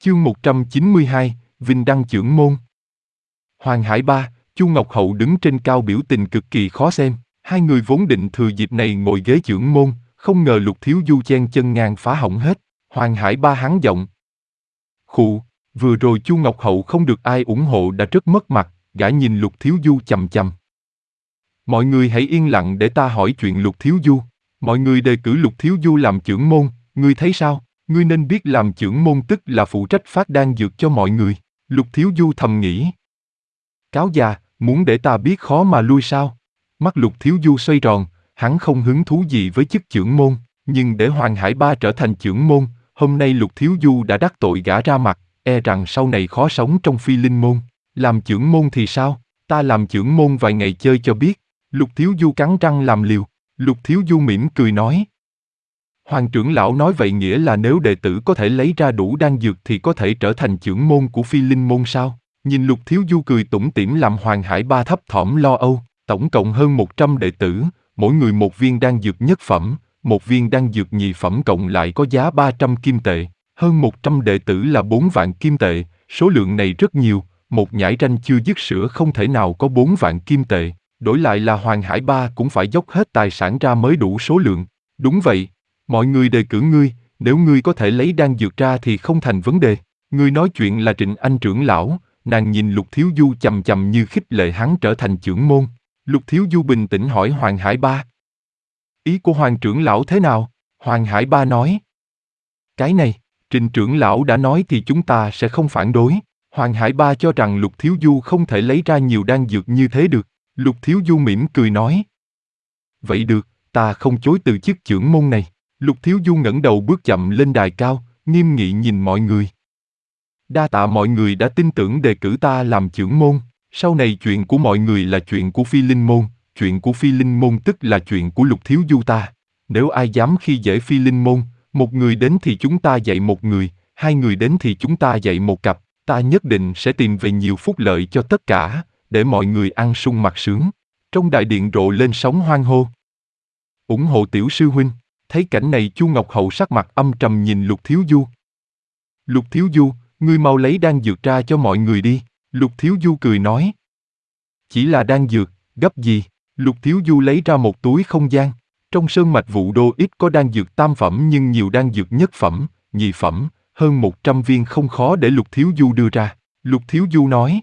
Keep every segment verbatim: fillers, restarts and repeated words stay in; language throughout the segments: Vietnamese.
Chương một trăm chín mươi hai, Vinh đăng chưởng môn. Hoàng Hải Ba, Chu Ngọc Hậu đứng trên cao biểu tình cực kỳ khó xem. Hai người vốn định thừa dịp này ngồi ghế chưởng môn, không ngờ Lục Thiếu Du chen chân ngang phá hỏng hết. Hoàng Hải Ba hắn giọng: Khụ, vừa rồi Chu Ngọc Hậu không được ai ủng hộ đã rất mất mặt. Gã nhìn Lục Thiếu Du chằm chằm. Mọi người hãy yên lặng để ta hỏi chuyện Lục Thiếu Du. Mọi người đề cử Lục Thiếu Du làm chưởng môn, ngươi thấy sao? Ngươi nên biết làm chưởng môn tức là phụ trách phát đan dược cho mọi người. Lục Thiếu Du thầm nghĩ. Cáo già, muốn để ta biết khó mà lui sao? Mắt Lục Thiếu Du xoay tròn, hắn không hứng thú gì với chức chưởng môn, nhưng để Hoàng Hải Ba trở thành chưởng môn, hôm nay Lục Thiếu Du đã đắc tội gã ra mặt, e rằng sau này khó sống trong Phi Linh môn. Làm chưởng môn thì sao? Ta làm chưởng môn vài ngày chơi cho biết. Lục Thiếu Du cắn răng làm liều. Lục Thiếu Du mỉm cười nói. Hoàng trưởng lão nói vậy nghĩa là nếu đệ tử có thể lấy ra đủ đan dược thì có thể trở thành chưởng môn của Phi Linh môn sao? Nhìn Lục Thiếu Du cười tủm tỉm làm Hoàng Hải Ba thấp thỏm lo âu. Tổng cộng hơn một trăm đệ tử, mỗi người một viên đan dược nhất phẩm, một viên đan dược nhị phẩm cộng lại có giá ba trăm kim tệ. Hơn một trăm đệ tử là bốn vạn kim tệ, số lượng này rất nhiều, một nhãi ranh chưa dứt sữa không thể nào có bốn vạn kim tệ. Đổi lại là Hoàng Hải Ba cũng phải dốc hết tài sản ra mới đủ số lượng. Đúng vậy, mọi người đề cử ngươi, nếu ngươi có thể lấy đan dược ra thì không thành vấn đề. Ngươi nói chuyện là Trịnh Anh trưởng lão. Nàng nhìn Lục Thiếu Du chằm chằm như khích lệ hắn trở thành chưởng môn. Lục Thiếu Du bình tĩnh hỏi Hoàng Hải Ba. Ý của Hoàng trưởng lão thế nào? Hoàng Hải Ba nói. Cái này, Trịnh trưởng lão đã nói thì chúng ta sẽ không phản đối. Hoàng Hải Ba cho rằng Lục Thiếu Du không thể lấy ra nhiều đan dược như thế được. Lục Thiếu Du mỉm cười nói. Vậy được, ta không chối từ chức chưởng môn này. Lục Thiếu Du ngẩng đầu bước chậm lên đài cao, nghiêm nghị nhìn mọi người. Đa tạ mọi người đã tin tưởng đề cử ta làm chưởng môn. Sau này chuyện của mọi người là chuyện của Phi Linh môn, chuyện của Phi Linh môn tức là chuyện của Lục Thiếu Du ta. Nếu ai dám khi dễ Phi Linh môn, một người đến thì chúng ta dạy một người, hai người đến thì chúng ta dạy một cặp. Ta nhất định sẽ tìm về nhiều phúc lợi cho tất cả, để mọi người ăn sung mặc sướng. Trong đại điện rộ lên sóng hoan hô. Ủng hộ tiểu sư huynh. Thấy cảnh này Chu Ngọc Hậu sắc mặt âm trầm nhìn Lục Thiếu Du. Lục Thiếu Du, ngươi mau lấy đan dược ra cho mọi người đi. Lục Thiếu Du cười nói. Chỉ là đan dược, gấp gì? Lục Thiếu Du lấy ra một túi không gian. Trong sơn mạch Vũ Đô ít có đan dược tam phẩm nhưng nhiều đan dược nhất phẩm, nhị phẩm, hơn một trăm viên không khó để Lục Thiếu Du đưa ra. Lục Thiếu Du nói.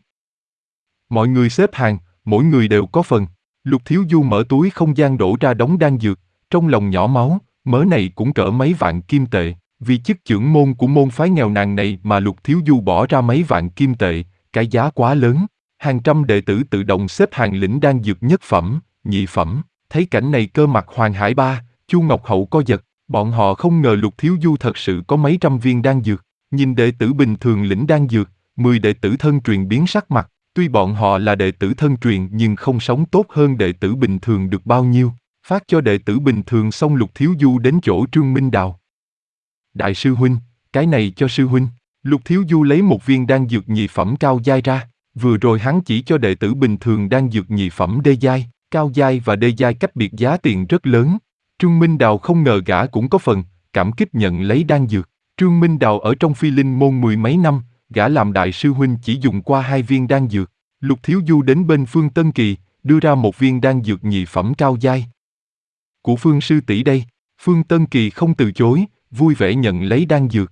Mọi người xếp hàng, mỗi người đều có phần. Lục Thiếu Du mở túi không gian đổ ra đống đan dược, trong lòng nhỏ máu, mớ này cũng cỡ mấy vạn kim tệ. Vì chức chưởng môn của môn phái nghèo nàn này mà Lục Thiếu Du bỏ ra mấy vạn kim tệ, cái giá quá lớn. Hàng trăm đệ tử tự động xếp hàng lĩnh đan dược nhất phẩm, nhị phẩm. Thấy cảnh này cơ mặt Hoàng Hải Ba, Chu Ngọc Hậu co giật. Bọn họ không ngờ Lục Thiếu Du thật sự có mấy trăm viên đan dược. Nhìn đệ tử bình thường lĩnh đan dược, mười đệ tử thân truyền biến sắc mặt. Tuy bọn họ là đệ tử thân truyền nhưng không sống tốt hơn đệ tử bình thường được bao nhiêu. Phát cho đệ tử bình thường xong Lục Thiếu Du đến chỗ Trương Minh Đào. Đại sư huynh, cái này cho sư huynh. Lục Thiếu Du lấy một viên đan dược nhị phẩm cao giai ra. Vừa rồi hắn chỉ cho đệ tử bình thường đan dược nhị phẩm đê giai, cao giai và đê giai cách biệt giá tiền rất lớn. Trương Minh Đào không ngờ gã cũng có phần, cảm kích nhận lấy đan dược. Trương Minh Đào ở trong Phi Linh môn mười mấy năm, gã làm đại sư huynh chỉ dùng qua hai viên đan dược. Lục Thiếu Du đến bên Phương Tân Kỳ, đưa ra một viên đan dược nhị phẩm cao giai. Của Phương sư tỷ đây. Phương Tân Kỳ không từ chối, vui vẻ nhận lấy đan dược.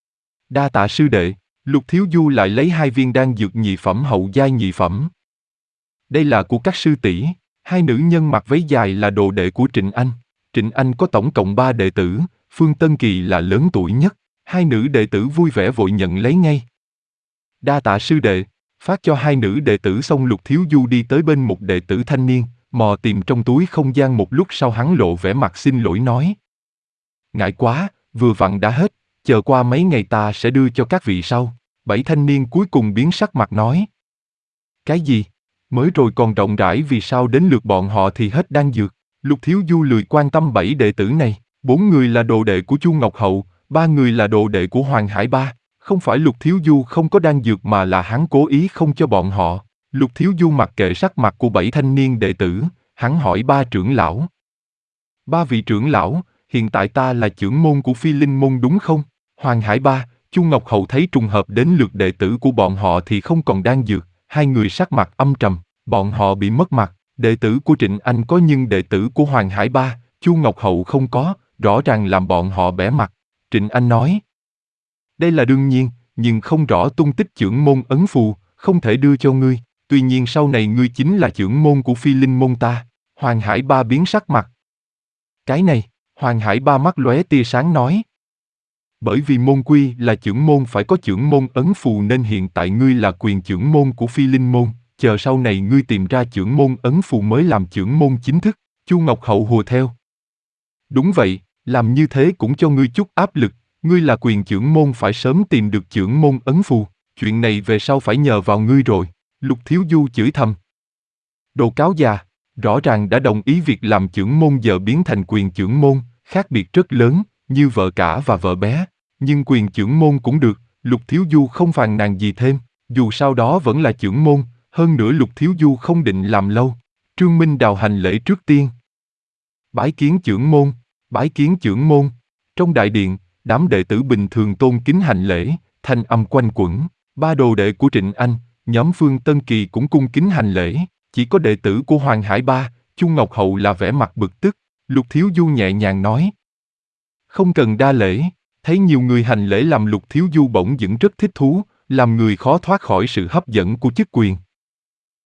Đa tạ sư đệ. Lục Thiếu Du lại lấy hai viên đan dược nhị phẩm hậu giai nhị phẩm. Đây là của các sư tỷ. Hai nữ nhân mặc váy dài là đồ đệ của Trịnh Anh. Trịnh Anh có tổng cộng ba đệ tử, Phương Tân Kỳ là lớn tuổi nhất. Hai nữ đệ tử vui vẻ vội nhận lấy ngay. Đa tạ sư đệ. Phát cho hai nữ đệ tử xong Lục Thiếu Du đi tới bên một đệ tử thanh niên, mò tìm trong túi không gian một lúc sau hắn lộ vẻ mặt xin lỗi nói. Ngại quá, vừa vặn đã hết, chờ qua mấy ngày ta sẽ đưa cho các vị sau. Bảy thanh niên cuối cùng biến sắc mặt nói. Cái gì? Mới rồi còn rộng rãi vì sao đến lượt bọn họ thì hết đan dược? Lục Thiếu Du lười quan tâm bảy đệ tử này, bốn người là đồ đệ của Chu Ngọc Hậu, ba người là đồ đệ của Hoàng Hải Ba. Không phải Lục Thiếu Du không có đan dược mà là hắn cố ý không cho bọn họ. Lục Thiếu Du mặc kệ sắc mặt của bảy thanh niên đệ tử, hắn hỏi ba trưởng lão. Ba vị trưởng lão, hiện tại ta là trưởng môn của Phi Linh môn đúng không? Hoàng Hải Ba, Chu Ngọc Hậu thấy trùng hợp đến lượt đệ tử của bọn họ thì không còn đang dược, hai người sắc mặt âm trầm, bọn họ bị mất mặt, đệ tử của Trịnh Anh có nhưng đệ tử của Hoàng Hải Ba, Chu Ngọc Hậu không có, rõ ràng làm bọn họ bẽ mặt. Trịnh Anh nói, đây là đương nhiên, nhưng không rõ tung tích chưởng môn ấn phù, không thể đưa cho ngươi, tuy nhiên sau này ngươi chính là chưởng môn của Phi Linh môn ta. Hoàng Hải Ba biến sắc mặt. Cái này, Hoàng Hải Ba mắt lóe tia sáng nói. Bởi vì môn quy là chưởng môn phải có chưởng môn ấn phù nên hiện tại ngươi là quyền chưởng môn của Phi Linh môn, chờ sau này ngươi tìm ra chưởng môn ấn phù mới làm chưởng môn chính thức. Chu Ngọc Hậu hùa theo. Đúng vậy, làm như thế cũng cho ngươi chút áp lực, ngươi là quyền chưởng môn phải sớm tìm được chưởng môn ấn phù, chuyện này về sau phải nhờ vào ngươi rồi. Lục Thiếu Du chửi thầm. Đồ cáo già, rõ ràng đã đồng ý việc làm chưởng môn giờ biến thành quyền chưởng môn, khác biệt rất lớn, như vợ cả và vợ bé. Nhưng quyền chưởng môn cũng được, Lục Thiếu Du không phàn nàn gì thêm, dù sau đó vẫn là chưởng môn, hơn nữa Lục Thiếu Du không định làm lâu. Trương Minh Đào hành lễ trước tiên. Bái kiến chưởng môn, bái kiến chưởng môn. Trong đại điện, đám đệ tử bình thường tôn kính hành lễ, thanh âm quanh quẩn. Ba đồ đệ của Trịnh Anh, nhóm Phương Tân Kỳ cũng cung kính hành lễ. Chỉ có đệ tử của Hoàng Hải Ba, Chu Ngọc Hậu là vẻ mặt bực tức. Lục Thiếu Du nhẹ nhàng nói. Không cần đa lễ, thấy nhiều người hành lễ làm Lục Thiếu Du bỗng dưng rất thích thú, làm người khó thoát khỏi sự hấp dẫn của chức quyền.